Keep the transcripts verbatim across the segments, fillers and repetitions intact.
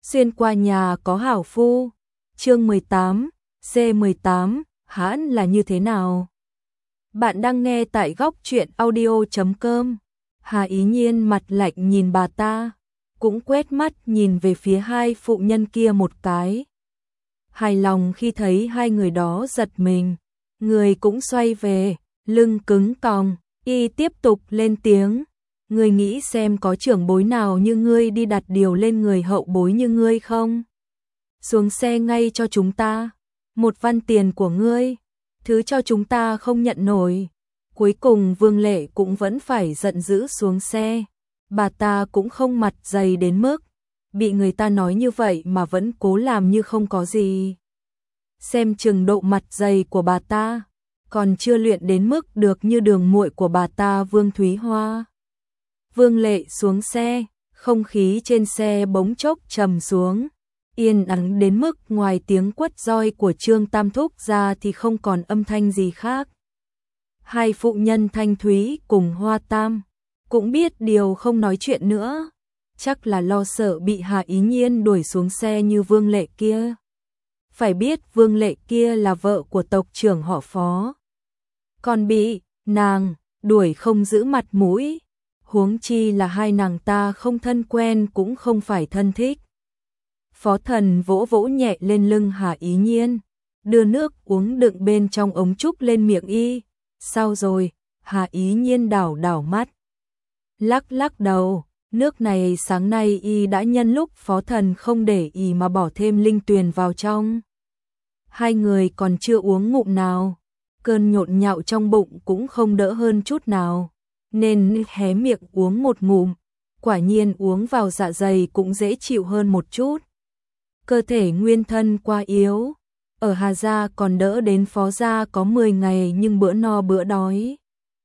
Xuyên qua nhà có hảo phu. Chương mười tám, C mười tám, hãn là như thế nào? Bạn đang nghe tại góc truyện audio chấm com. Hà Ý Nhiên mặt lạnh nhìn bà ta, cũng quét mắt nhìn về phía hai phụ nhân kia một cái. Hài lòng khi thấy hai người đó giật mình, người cũng xoay về, lưng cứng còng, y tiếp tục lên tiếng. Ngươi nghĩ xem có trưởng bối nào như ngươi đi đặt điều lên người hậu bối như ngươi không? Xuống xe ngay cho chúng ta, một văn tiền của ngươi, thứ cho chúng ta không nhận nổi. Cuối cùng Vương Lệ cũng vẫn phải giận dữ xuống xe, bà ta cũng không mặt dày đến mức bị người ta nói như vậy mà vẫn cố làm như không có gì. Xem chừng độ mặt dày của bà ta, còn chưa luyện đến mức được như đường muội của bà ta Vương Thúy Hoa. Vương Lệ xuống xe, không khí trên xe bỗng chốc trầm xuống, yên ắng đến mức ngoài tiếng quất roi của Trương Tam Thúc ra thì không còn âm thanh gì khác. Hai phụ nhân Thanh Thúy cùng Hoa Tam cũng biết điều không nói chuyện nữa, chắc là lo sợ bị Hà Ý Nhiên đuổi xuống xe như Vương Lệ kia. Phải biết Vương Lệ kia là vợ của tộc trưởng họ Phó, còn bị nàng đuổi không giữ mặt mũi, huống chi là hai nàng ta không thân quen cũng không phải thân thích. Phó Thần vỗ vỗ nhẹ lên lưng Hà Ý Nhiên, đưa nước uống đựng bên trong ống trúc lên miệng y. Sao rồi? Hà Ý Nhiên đảo đảo mắt, lắc lắc đầu. Nước này sáng nay y đã nhân lúc Phó Thần không để ý mà bỏ thêm linh tuyền vào trong. Hai người còn chưa uống ngụm nào, cơn nhộn nhạo trong bụng cũng không đỡ hơn chút nào, nên hé miệng uống một ngụm. Quả nhiên uống vào dạ dày cũng dễ chịu hơn một chút. Cơ thể nguyên thân quá yếu, ở Hà Gia còn đỡ đến Phó Gia có mười ngày nhưng bữa no bữa đói.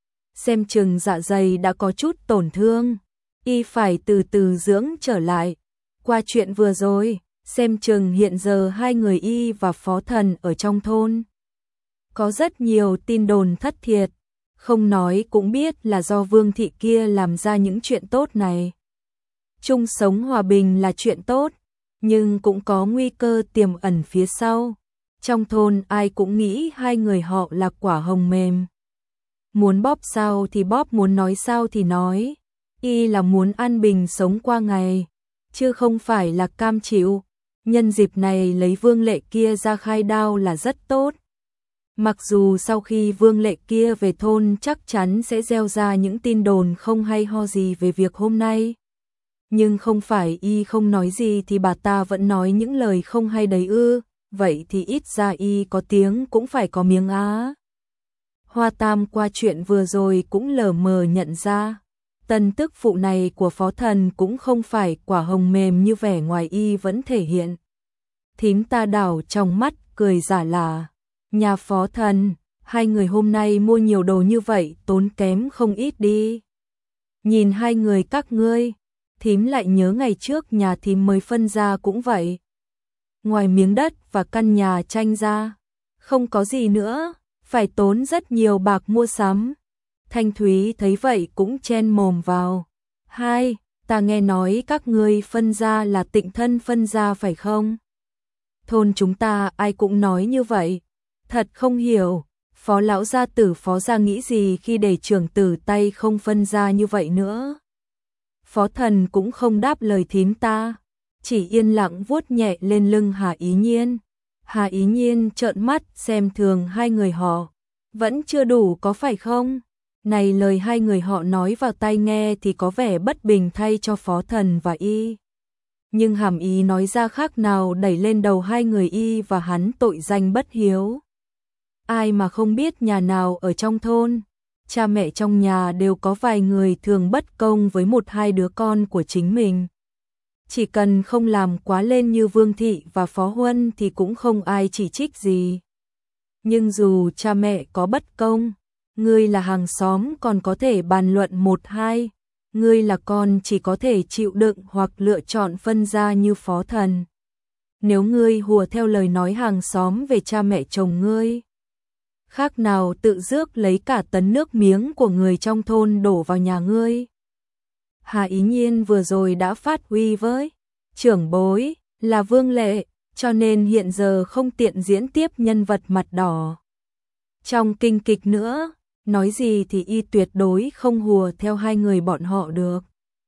Xem chừng dạ dày đã có chút tổn thương, y phải từ từ dưỡng trở lại. Qua chuyện vừa rồi, xem chừng hiện giờ hai người y và Phó Thần ở trong thôn có rất nhiều tin đồn thất thiệt, không nói cũng biết là do Vương thị kia làm ra những chuyện tốt này. Chung sống hòa bình là chuyện tốt, nhưng cũng có nguy cơ tiềm ẩn phía sau. Trong thôn ai cũng nghĩ hai người họ là quả hồng mềm, muốn bóp sao thì bóp, muốn nói sao thì nói. Y là muốn an bình sống qua ngày, chứ không phải là cam chịu. Nhân dịp này lấy Vương Lệ kia ra khai đao là rất tốt. Mặc dù sau khi Vương Lệ kia về thôn chắc chắn sẽ gieo ra những tin đồn không hay ho gì về việc hôm nay, nhưng không phải y không nói gì thì bà ta vẫn nói những lời không hay đấy ư? Vậy thì ít ra y có tiếng cũng phải có miếng á. Hoa Tam qua chuyện vừa rồi cũng lờ mờ nhận ra, tân tức phụ này của Phó Thần cũng không phải quả hồng mềm như vẻ ngoài y vẫn thể hiện. Thím ta đảo trong mắt cười giả là, nhà Phó Thần, hai người hôm nay mua nhiều đồ như vậy tốn kém không ít đi. Nhìn hai người các ngươi, thím lại nhớ ngày trước nhà thím mới phân ra cũng vậy. Ngoài miếng đất và căn nhà tranh ra, không có gì nữa, phải tốn rất nhiều bạc mua sắm. Thanh Thúy thấy vậy cũng chen mồm vào. Hai, ta nghe nói các ngươi phân ra là Tịnh thân phân ra phải không? Thôn chúng ta ai cũng nói như vậy. Thật không hiểu, Phó lão gia tử Phó gia nghĩ gì khi để trưởng tử tay không phân ra như vậy nữa. Phó Thần cũng không đáp lời thím ta, chỉ yên lặng vuốt nhẹ lên lưng Hà Ý Nhiên. Hà Ý Nhiên trợn mắt xem thường hai người họ, vẫn chưa đủ có phải không? Này lời hai người họ nói vào tai nghe thì có vẻ bất bình thay cho Phó Thần và y, nhưng hàm ý nói ra khác nào đẩy lên đầu hai người y và hắn tội danh bất hiếu. Ai mà không biết nhà nào ở trong thôn, cha mẹ trong nhà đều có vài người thường bất công với một hai đứa con của chính mình. Chỉ cần không làm quá lên như Vương thị và Phó Huân thì cũng không ai chỉ trích gì. Nhưng dù cha mẹ có bất công, ngươi là hàng xóm còn có thể bàn luận một hai, ngươi là con chỉ có thể chịu đựng hoặc lựa chọn phân ra như Phó Thần. Nếu ngươi hùa theo lời nói hàng xóm về cha mẹ chồng ngươi, khác nào tự rước lấy cả tấn nước miếng của người trong thôn đổ vào nhà ngươi. Hà Ý Nhiên vừa rồi đã phát huy với trưởng bối, là Vương Lệ, cho nên hiện giờ không tiện diễn tiếp nhân vật mặt đỏ. Trong kinh kịch nữa, nói gì thì y tuyệt đối không hùa theo hai người bọn họ được.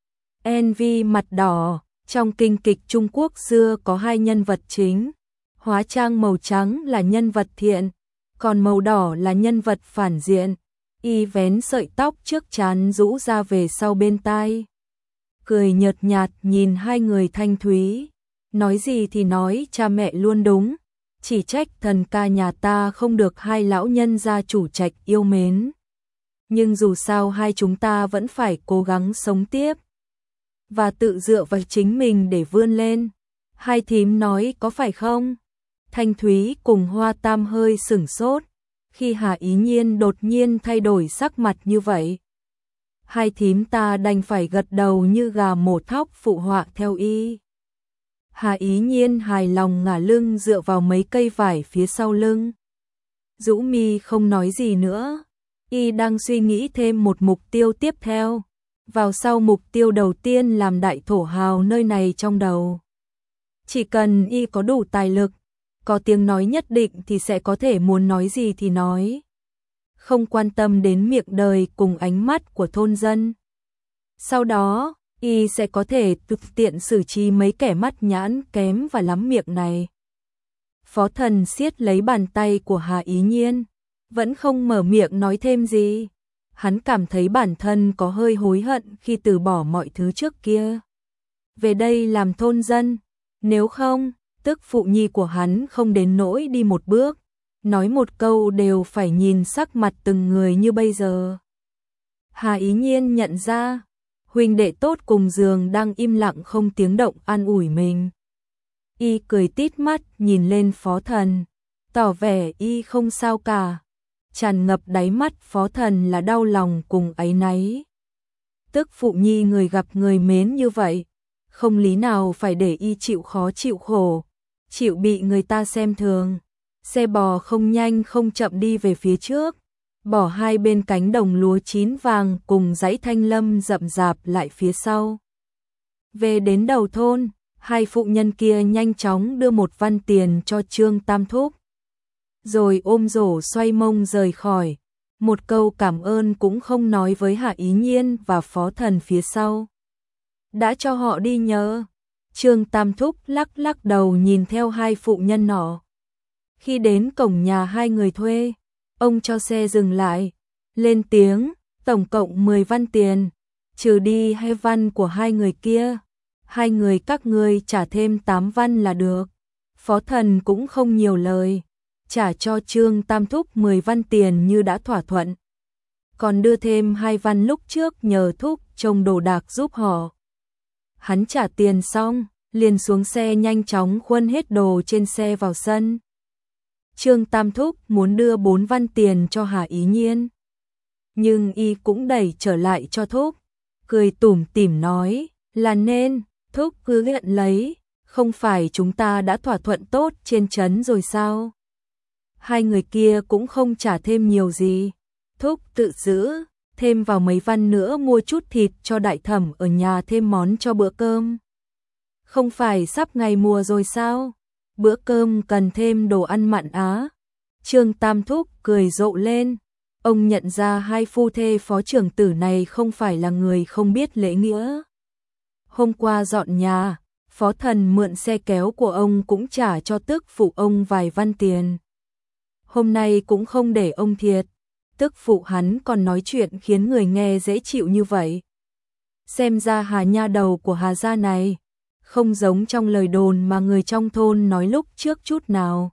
en vê mặt đỏ, trong kinh kịch Trung Quốc xưa có hai nhân vật chính, hóa trang màu trắng là nhân vật thiện, còn màu đỏ là nhân vật phản diện. Y vén sợi tóc trước trán rũ ra về sau bên tai, cười nhợt nhạt nhìn hai người thanh thúy, nói gì thì nói cha mẹ luôn đúng, chỉ trách thần ca nhà ta không được hai lão nhân gia chủ trạch yêu mến. Nhưng dù sao hai chúng ta vẫn phải cố gắng sống tiếp và tự dựa vào chính mình để vươn lên. Hai thím nói có phải không? Thanh Thúy cùng Hoa Tam hơi sửng sốt khi Hà Ý Nhiên đột nhiên thay đổi sắc mặt như vậy. Hai thím ta đành phải gật đầu như gà mổ thóc phụ họa theo y. Hà Ý Nhiên hài lòng ngả lưng dựa vào mấy cây vải phía sau lưng. Dũ mi không nói gì nữa, y đang suy nghĩ thêm một mục tiêu tiếp theo. Vào sau mục tiêu đầu tiên làm đại thổ hào nơi này trong đầu. Chỉ cần y có đủ tài lực, có tiếng nói nhất định thì sẽ có thể muốn nói gì thì nói. Không quan tâm đến miệng đời cùng ánh mắt của thôn dân. Sau đó, y sẽ có thể thực tiện xử trí mấy kẻ mắt nhãn kém và lắm miệng này. Phó Thần siết lấy bàn tay của Hà Ý Nhiên, vẫn không mở miệng nói thêm gì. Hắn cảm thấy bản thân có hơi hối hận khi từ bỏ mọi thứ trước kia. Về đây làm thôn dân, nếu không, tức phụ nhi của hắn không đến nỗi đi một bước, nói một câu đều phải nhìn sắc mặt từng người như bây giờ. Hà Ý Nhiên nhận ra, huynh đệ tốt cùng giường đang im lặng không tiếng động an ủi mình. Y cười tít mắt nhìn lên Phó Thần, tỏ vẻ y không sao cả. Tràn ngập đáy mắt Phó Thần là đau lòng cùng áy náy. Tức phụ nhi người gặp người mến như vậy, không lý nào phải để y chịu khó chịu khổ, chịu bị người ta xem thường. Xe bò không nhanh không chậm đi về phía trước, bỏ hai bên cánh đồng lúa chín vàng cùng dãy thanh lâm rậm rạp lại phía sau. Về đến đầu thôn, hai phụ nhân kia nhanh chóng đưa một văn tiền cho Trương Tam Thúc, rồi ôm rổ xoay mông rời khỏi, một câu cảm ơn cũng không nói với Hạ Ý Nhiên và Phó Thần phía sau. Đã cho họ đi nhờ. Trương Tam Thúc lắc lắc đầu nhìn theo hai phụ nhân nọ. Khi đến cổng nhà hai người thuê, ông cho xe dừng lại, lên tiếng, tổng cộng mười văn tiền, trừ đi hai văn của hai người kia, hai người các ngươi trả thêm tám văn là được. Phó Thần cũng không nhiều lời, trả cho Trương Tam Thúc mười văn tiền như đã thỏa thuận. Còn đưa thêm hai văn lúc trước nhờ Thúc trông đồ đạc giúp họ. Hắn trả tiền xong, liền xuống xe nhanh chóng khuân hết đồ trên xe vào sân. Trương Tam Thúc muốn đưa bốn văn tiền cho Hà Ý Nhiên, nhưng y cũng đẩy trở lại cho Thúc, cười tủm tỉm nói, là nên, Thúc cứ nhận lấy, không phải chúng ta đã thỏa thuận tốt trên trấn rồi sao? Hai người kia cũng không trả thêm nhiều gì, Thúc tự giữ, thêm vào mấy văn nữa mua chút thịt cho đại thẩm ở nhà thêm món cho bữa cơm. Không phải sắp ngày mùa rồi sao? Bữa cơm cần thêm đồ ăn mặn á. Trương Tam Thúc cười rộ lên, ông nhận ra hai phu thê phó trưởng tử này không phải là người không biết lễ nghĩa. Hôm qua dọn nhà, Phó Thần mượn xe kéo của ông cũng trả cho tức phụ ông vài văn tiền. Hôm nay cũng không để ông thiệt, tức phụ hắn còn nói chuyện khiến người nghe dễ chịu như vậy. Xem ra Hà nha đầu của Hà gia này không giống trong lời đồn mà người trong thôn nói lúc trước chút nào.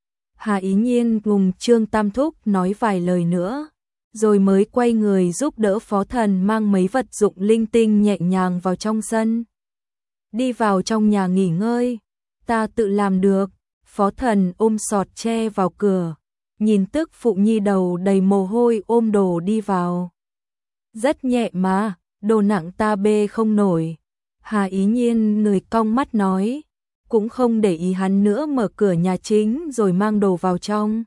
Hà Ý Nhiên cùng Trương Tam Thúc nói vài lời nữa, rồi mới quay người giúp đỡ Phó Thần mang mấy vật dụng linh tinh nhẹ nhàng vào trong sân. Đi vào trong nhà nghỉ ngơi, ta tự làm được. Phó Thần ôm sọt tre vào cửa, nhìn tức phụ nhi đầu đầy mồ hôi ôm đồ đi vào. Rất nhẹ mà, đồ nặng ta bê không nổi. Hà Ý Nhiên người cong mắt nói, cũng không để ý hắn nữa, mở cửa nhà chính rồi mang đồ vào trong.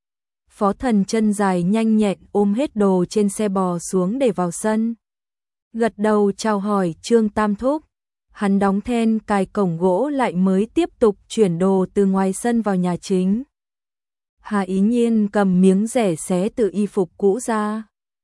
Phó Thần chân dài nhanh nhẹn ôm hết đồ trên xe bò xuống để vào sân. Gật đầu chào hỏi Trương Tam Thúc. Hắn đóng then cài cổng gỗ lại mới tiếp tục chuyển đồ từ ngoài sân vào nhà chính. Hà Ý Nhiên cầm miếng rẻ xé từ y phục cũ ra,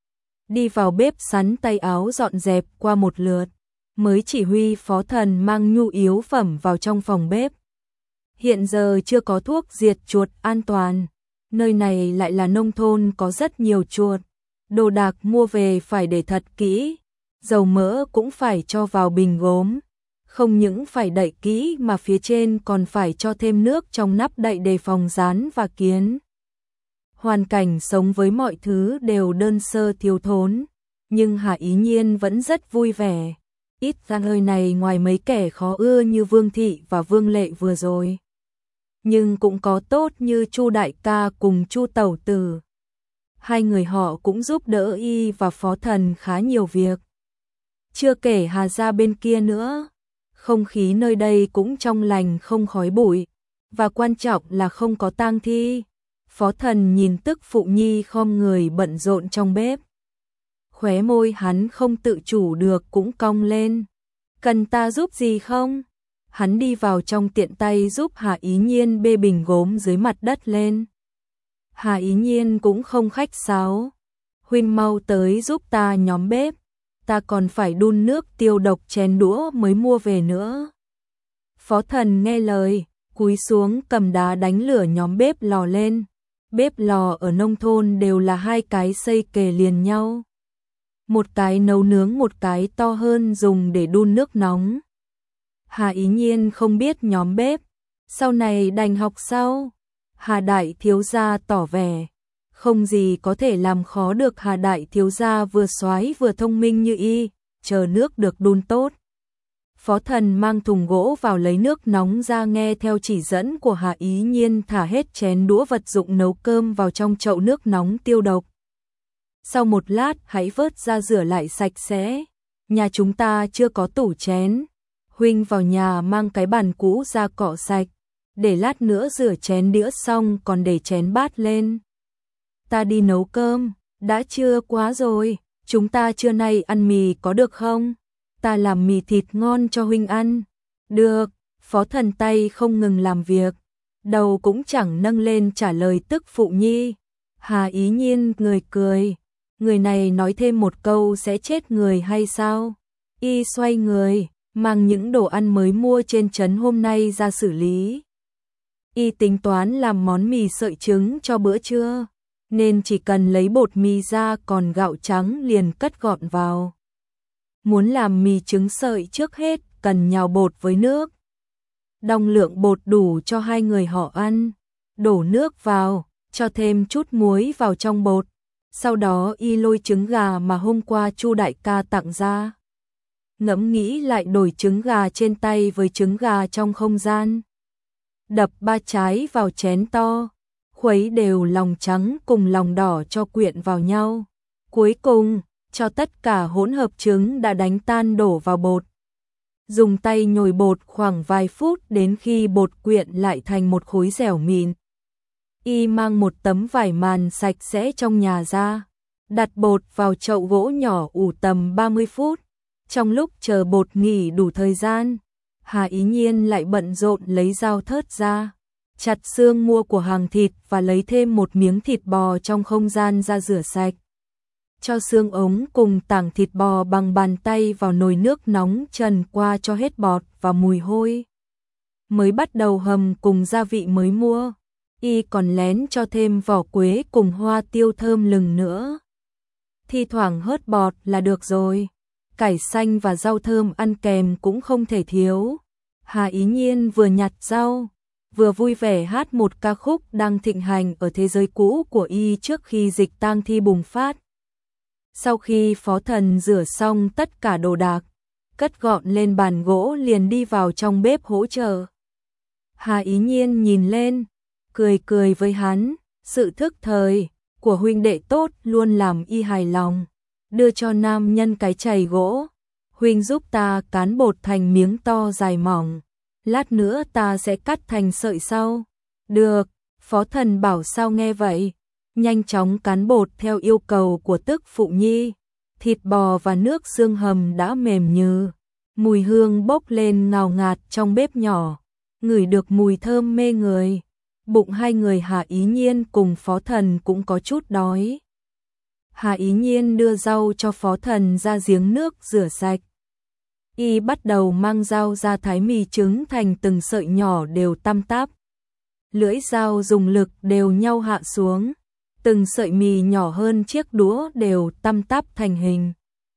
đi vào bếp sắn tay áo dọn dẹp qua một lượt, mới chỉ huy Phó Thần mang nhu yếu phẩm vào trong phòng bếp. Hiện giờ chưa có thuốc diệt chuột an toàn, nơi này lại là nông thôn có rất nhiều chuột, đồ đạc mua về phải để thật kỹ, dầu mỡ cũng phải cho vào bình gốm, không những phải đậy kỹ mà phía trên còn phải cho thêm nước trong nắp đậy đề phòng rán và kiến. Hoàn cảnh sống với mọi thứ đều đơn sơ thiếu thốn, nhưng Hà Ý Nhiên vẫn rất vui vẻ. Ít ra nơi này ngoài mấy kẻ khó ưa như Vương Thị và Vương Lệ vừa rồi, nhưng cũng có tốt như Chu đại ca cùng Chu tẩu tử. Hai người họ cũng giúp đỡ y và Phó Thần khá nhiều việc. Chưa kể Hà gia bên kia nữa, không khí nơi đây cũng trong lành không khói bụi, và quan trọng là không có tang thi. Phó Thần nhìn tức phụ nhi khom người bận rộn trong bếp, khóe môi hắn không tự chủ được cũng cong lên. Cần ta giúp gì không? Hắn đi vào trong tiện tay giúp Hà Ý Nhiên bê bình gốm dưới mặt đất lên. Hà Ý Nhiên cũng không khách sáo. Huynh mau tới giúp ta nhóm bếp, ta còn phải đun nước tiêu độc chén đũa mới mua về nữa. Phó Thần nghe lời, cúi xuống cầm đá đánh lửa nhóm bếp lò lên. Bếp lò ở nông thôn đều là hai cái xây kề liền nhau. Một cái nấu nướng, một cái to hơn dùng để đun nước nóng. Hà Ý Nhiên không biết nhóm bếp, sau này đành học sau. Hà đại thiếu gia tỏ vẻ, không gì có thể làm khó được Hà đại thiếu gia vừa soái vừa thông minh như y, chờ nước được đun tốt. Phó Thần mang thùng gỗ vào lấy nước nóng ra, nghe theo chỉ dẫn của Hà Ý Nhiên thả hết chén đũa vật dụng nấu cơm vào trong chậu nước nóng tiêu độc. Sau một lát hãy vớt ra rửa lại sạch sẽ. Nhà chúng ta chưa có tủ chén. Huynh vào nhà mang cái bàn cũ ra cọ sạch, để lát nữa rửa chén đĩa xong còn để chén bát lên. Ta đi nấu cơm, đã trưa quá rồi, chúng ta trưa nay ăn mì có được không? Ta làm mì thịt ngon cho huynh ăn. Được, Phó Thần tay không ngừng làm việc, đầu cũng chẳng nâng lên trả lời tức phụ nhi. Hà Ý Nhiên người cười, người này nói thêm một câu sẽ chết người hay sao? Y xoay người, mang những đồ ăn mới mua trên trấn hôm nay ra xử lý. Y tính toán làm món mì sợi trứng cho bữa trưa, nên chỉ cần lấy bột mì ra, còn gạo trắng liền cất gọn vào. Muốn làm mì trứng sợi trước hết cần nhào bột với nước. Đong lượng bột đủ cho hai người họ ăn, đổ nước vào, cho thêm chút muối vào trong bột. Sau đó y lôi trứng gà mà hôm qua Chu đại ca tặng ra. Ngẫm nghĩ lại đổi trứng gà trên tay với trứng gà trong không gian. Đập ba trái vào chén to, khuấy đều lòng trắng cùng lòng đỏ cho quyện vào nhau. Cuối cùng, cho tất cả hỗn hợp trứng đã đánh tan đổ vào bột. Dùng tay nhồi bột khoảng vài phút đến khi bột quyện lại thành một khối dẻo mịn. Y mang một tấm vải màn sạch sẽ trong nhà ra, đặt bột vào chậu gỗ nhỏ ủ tầm ba mươi phút. Trong lúc chờ bột nghỉ đủ thời gian, Hà Ý Nhiên lại bận rộn lấy dao thớt ra, chặt xương mua của hàng thịt và lấy thêm một miếng thịt bò trong không gian ra rửa sạch. Cho xương ống cùng tảng thịt bò bằng bàn tay vào nồi nước nóng trần qua cho hết bọt và mùi hôi. Mới bắt đầu hầm cùng gia vị mới mua, y còn lén cho thêm vỏ quế cùng hoa tiêu thơm lừng nữa. Thi thoảng hớt bọt là được rồi. Cải xanh và rau thơm ăn kèm cũng không thể thiếu. Hà Ý Nhiên vừa nhặt rau, vừa vui vẻ hát một ca khúc đang thịnh hành ở thế giới cũ của y trước khi dịch tang thi bùng phát. Sau khi Phó Thần rửa xong tất cả đồ đạc, cất gọn lên bàn gỗ liền đi vào trong bếp hỗ trợ. Hà Ý Nhiên nhìn lên, cười cười với hắn, sự thức thời của huynh đệ tốt luôn làm y hài lòng. Đưa cho nam nhân cái chày gỗ, huynh giúp ta cán bột thành miếng to dài mỏng, lát nữa ta sẽ cắt thành sợi sau. Được, Phó Thần bảo sao nghe vậy, nhanh chóng cán bột theo yêu cầu của tức phụ nhi. Thịt bò và nước xương hầm đã mềm nhừ, mùi hương bốc lên ngào ngạt trong bếp nhỏ, ngửi được mùi thơm mê người. Bụng hai người Hà Ý Nhiên cùng Phó Thần cũng có chút đói. Hà Ý Nhiên đưa rau cho Phó Thần ra giếng nước rửa sạch. Y bắt đầu mang dao ra thái mì trứng thành từng sợi nhỏ đều tăm tắp. Lưỡi dao dùng lực đều nhau hạ xuống, từng sợi mì nhỏ hơn chiếc đũa đều tăm tắp thành hình.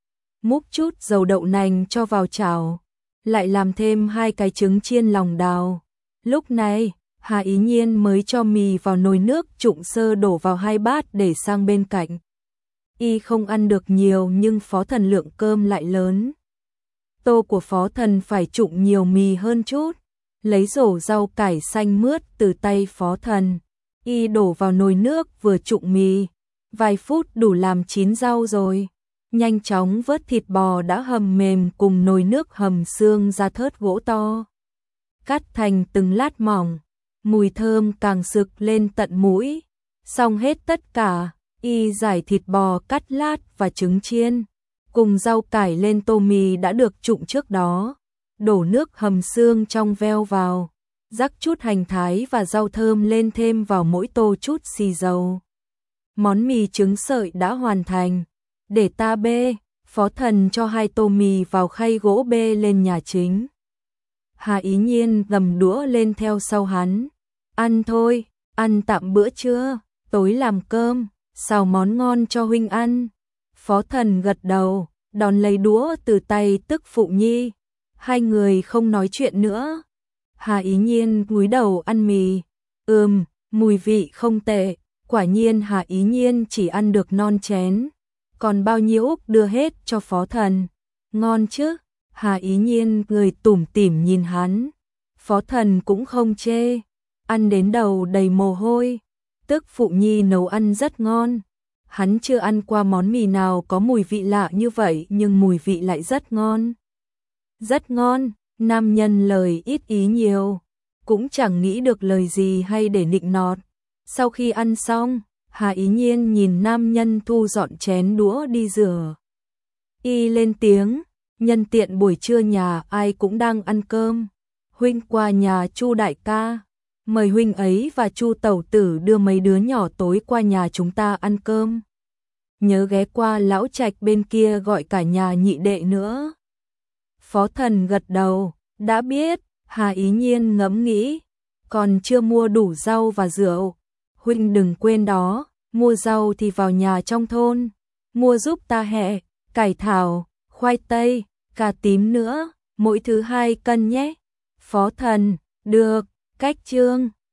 Múc chút dầu đậu nành cho vào chảo, lại làm thêm hai cái trứng chiên lòng đào. Lúc này, Hà Ý Nhiên mới cho mì vào nồi nước trụng sơ đổ vào hai bát để sang bên cạnh. Y không ăn được nhiều nhưng Phó Thần lượng cơm lại lớn. Tô của Phó Thần phải trụng nhiều mì hơn chút, lấy rổ rau cải xanh mướt từ tay Phó Thần. Y đổ vào nồi nước vừa trụng mì, vài phút đủ làm chín rau rồi. Nhanh chóng vớt thịt bò đã hầm mềm cùng nồi nước hầm xương ra thớt gỗ to. Cắt thành từng lát mỏng, mùi thơm càng sực lên tận mũi. Xong hết tất cả, Y giải thịt bò cắt lát và trứng chiên, cùng rau cải lên tô mì đã được trụng trước đó. Đổ nước hầm xương trong veo vào, rắc chút hành thái và rau thơm lên, thêm vào mỗi tô chút xì dầu. Món mì trứng sợi đã hoàn thành. Để ta bê, Phó Thần cho hai tô mì vào khay gỗ bê lên nhà chính. Hà Ý Nhiên gầm đũa lên theo sau hắn. Ăn thôi, ăn tạm bữa trưa, tối làm cơm, xào món ngon cho huynh ăn. Phó Thần gật đầu, đón lấy đũa từ tay Tức Phụ Nhi. Hai người không nói chuyện nữa. Hà Ý Nhiên cúi đầu ăn mì. Ừm, mùi vị không tệ. Quả nhiên Hà Ý Nhiên chỉ ăn được non chén, còn bao nhiêu đưa hết cho Phó Thần. Ngon chứ? Hà Ý Nhiên cười tủm tỉm nhìn hắn. Phó Thần cũng không chê, ăn đến đầu đầy mồ hôi. Tức Phụ Nhi nấu ăn rất ngon. Hắn chưa ăn qua món mì nào có mùi vị lạ như vậy, nhưng mùi vị lại rất ngon. Rất ngon, nam nhân lời ít ý nhiều, cũng chẳng nghĩ được lời gì hay để nịnh nọt. Sau khi ăn xong, Hà Ý Nhiên nhìn nam nhân thu dọn chén đũa đi rửa. Y lên tiếng, nhân tiện buổi trưa nhà ai cũng đang ăn cơm. Huynh qua nhà Chu đại ca, mời huynh ấy và Chu tẩu tử đưa mấy đứa nhỏ tối qua nhà chúng ta ăn cơm. Nhớ ghé qua lão trạch bên kia gọi cả nhà nhị đệ nữa. Phó Thần gật đầu, đã biết. Hà Ý Nhiên ngẫm nghĩ, còn chưa mua đủ rau và rượu. Huynh đừng quên đó, mua rau thì vào nhà trong thôn, mua giúp ta hẹ, cải thảo, khoai tây, cà tím nữa, mỗi thứ hai cân nhé. Phó Thần, được, cách chương.